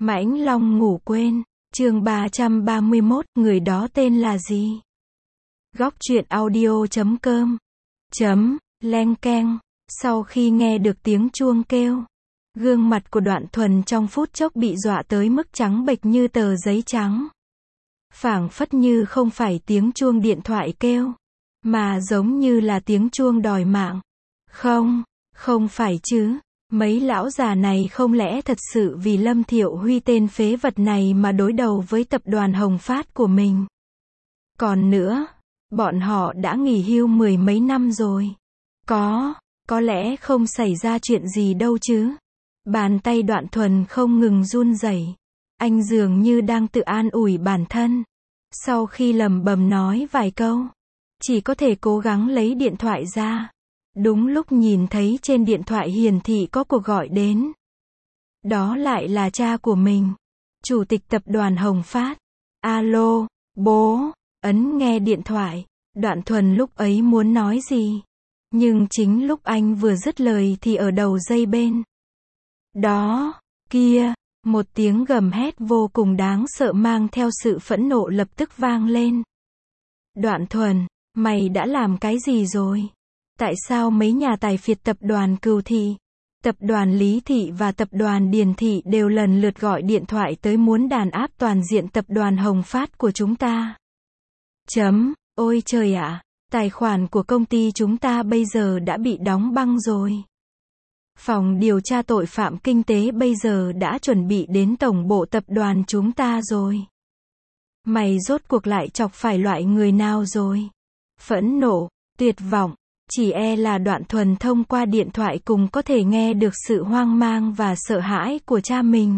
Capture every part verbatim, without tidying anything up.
Mãnh Long ngủ quên, chương ba trăm ba mươi mốt, người đó tên là gì? Góc truyện audio chấm com chấm, len keng. Sau khi nghe được tiếng chuông kêu, gương mặt của Đoạn Thuần trong phút chốc bị dọa tới mức trắng bệch như tờ giấy trắng. Phảng phất như không phải tiếng chuông điện thoại kêu, mà giống như là tiếng chuông đòi mạng. Không, không phải chứ. Mấy lão già này không lẽ thật sự vì Lâm Thiệu Huy tên phế vật này mà đối đầu với tập đoàn Hồng Phát của mình? Còn nữa, bọn họ đã nghỉ hưu mười mấy năm rồi. Có, có lẽ không xảy ra chuyện gì đâu chứ. Bàn tay Đoạn Thuần không ngừng run rẩy. Anh dường như đang tự an ủi bản thân. Sau khi lẩm bẩm nói vài câu, chỉ có thể cố gắng lấy điện thoại ra. Đúng lúc nhìn thấy trên điện thoại hiển thị có cuộc gọi đến. Đó lại là cha của mình, chủ tịch tập đoàn Hồng Phát. Alo, bố. Ấn nghe điện thoại. Đoạn Thuần lúc ấy muốn nói gì, nhưng chính lúc anh vừa dứt lời thì ở đầu dây bên đó, kia, một tiếng gầm hét vô cùng đáng sợ mang theo sự phẫn nộ lập tức vang lên. Đoạn Thuần, mày đã làm cái gì rồi? Tại sao mấy nhà tài phiệt tập đoàn Cừu Thị, tập đoàn Lý Thị và tập đoàn Điền Thị đều lần lượt gọi điện thoại tới muốn đàn áp toàn diện tập đoàn Hồng Phát của chúng ta? Chấm, ôi trời ạ, tài khoản của công ty chúng ta bây giờ đã bị đóng băng rồi. Phòng điều tra tội phạm kinh tế bây giờ đã chuẩn bị đến tổng bộ tập đoàn chúng ta rồi. Mày rốt cuộc lại chọc phải loại người nào rồi? Phẫn nộ, tuyệt vọng. Chỉ e là Đoạn Thuần thông qua điện thoại cùng có thể nghe được sự hoang mang và sợ hãi của cha mình.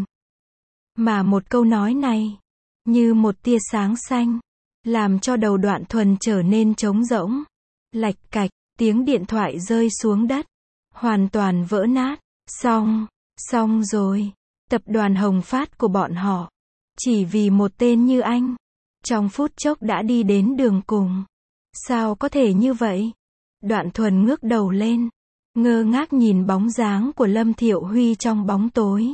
Mà một câu nói này, như một tia sáng xanh, làm cho đầu Đoạn Thuần trở nên trống rỗng. Lạch cạch, tiếng điện thoại rơi xuống đất. Hoàn toàn vỡ nát. Xong, xong rồi. Tập đoàn Hồng Phát của bọn họ, chỉ vì một tên như anh, trong phút chốc đã đi đến đường cùng. Sao có thể như vậy? Đoạn Thuần ngước đầu lên, ngơ ngác nhìn bóng dáng của Lâm Thiệu Huy trong bóng tối.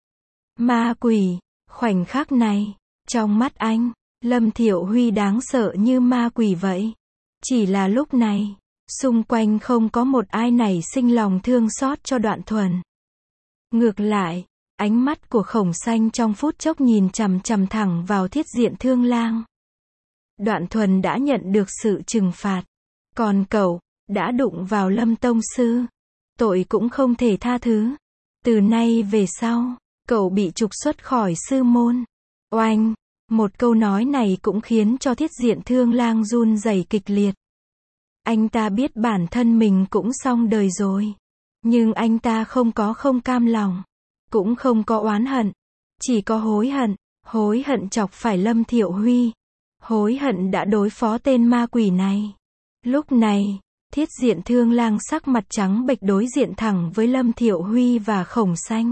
Ma quỷ, khoảnh khắc này, trong mắt anh, Lâm Thiệu Huy đáng sợ như ma quỷ vậy. Chỉ là lúc này, xung quanh không có một ai nảy sinh lòng thương xót cho Đoạn Thuần. Ngược lại, ánh mắt của Khổng Xanh trong phút chốc nhìn chằm chằm thẳng vào Thiết Diện Thương Lang. Đoạn Thuần đã nhận được sự trừng phạt. Còn cậu, đã đụng vào Lâm tông sư, tội cũng không thể tha thứ. Từ nay về sau, cậu bị trục xuất khỏi sư môn. Oanh, một câu nói này cũng khiến cho Thiết Diện Thương Lang run rẩy kịch liệt. Anh ta biết bản thân mình cũng xong đời rồi, nhưng anh ta không có không cam lòng, cũng không có oán hận, chỉ có hối hận. Hối hận chọc phải Lâm Thiệu Huy, hối hận đã đối phó tên ma quỷ này. Lúc này, Thiết Diện Thương Lang sắc mặt trắng bệch đối diện thẳng với Lâm Thiệu Huy và Khổng Xanh.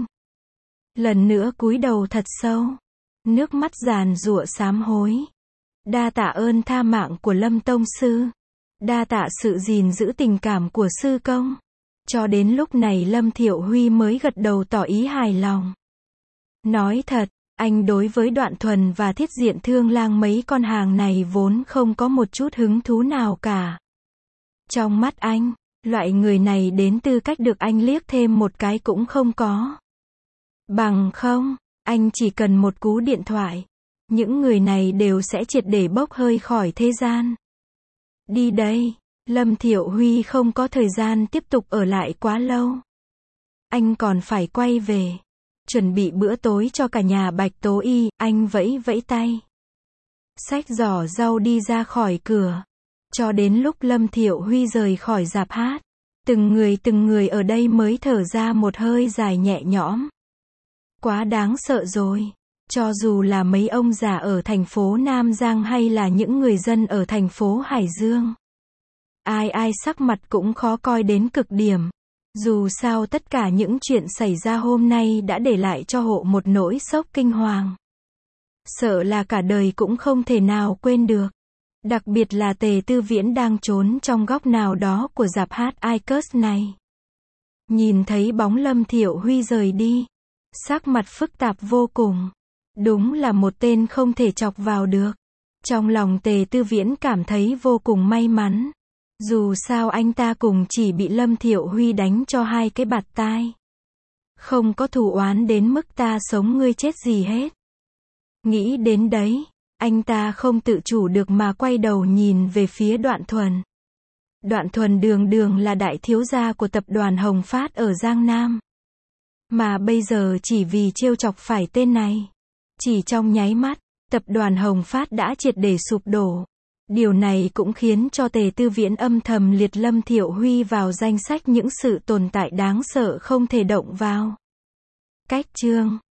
Lần nữa cúi đầu thật sâu, nước mắt giàn giụa sám hối. Đa tạ ơn tha mạng của Lâm tông sư, đa tạ sự gìn giữ tình cảm của sư công. Cho đến lúc này Lâm Thiệu Huy mới gật đầu tỏ ý hài lòng. Nói thật, anh đối với Đoạn Thuần và Thiết Diện Thương Lang mấy con hàng này vốn không có một chút hứng thú nào cả. Trong mắt anh, loại người này đến tư cách được anh liếc thêm một cái cũng không có. Bằng không, anh chỉ cần một cú điện thoại, những người này đều sẽ triệt để bốc hơi khỏi thế gian. Đi đây, Lâm Thiệu Huy không có thời gian tiếp tục ở lại quá lâu. Anh còn phải quay về, chuẩn bị bữa tối cho cả nhà Bạch Tố Y. Anh vẫy vẫy tay, xách giỏ rau đi ra khỏi cửa. Cho đến lúc Lâm Thiệu Huy rời khỏi rạp hát, từng người từng người ở đây mới thở ra một hơi dài nhẹ nhõm. Quá đáng sợ rồi. Cho dù là mấy ông già ở thành phố Nam Giang hay là những người dân ở thành phố Hải Dương, ai ai sắc mặt cũng khó coi đến cực điểm. Dù sao tất cả những chuyện xảy ra hôm nay đã để lại cho họ một nỗi sốc kinh hoàng. Sợ là cả đời cũng không thể nào quên được. Đặc biệt là Tề Tư Viễn đang trốn trong góc nào đó của rạp hát Icus này. Nhìn thấy bóng Lâm Thiệu Huy rời đi, sắc mặt phức tạp vô cùng. Đúng là một tên không thể chọc vào được. Trong lòng Tề Tư Viễn cảm thấy vô cùng may mắn. Dù sao anh ta cùng chỉ bị Lâm Thiệu Huy đánh cho hai cái bạt tai. Không có thù oán đến mức ta sống ngươi chết gì hết. Nghĩ đến đấy, anh ta không tự chủ được mà quay đầu nhìn về phía Đoạn Thuần. Đoạn Thuần đường đường là đại thiếu gia của tập đoàn Hồng Phát ở Giang Nam. Mà bây giờ chỉ vì trêu chọc phải tên này. Chỉ trong nháy mắt, tập đoàn Hồng Phát đã triệt để sụp đổ. Điều này cũng khiến cho Tề Tư Viễn âm thầm liệt Lâm Thiệu Huy vào danh sách những sự tồn tại đáng sợ không thể động vào. Cách chương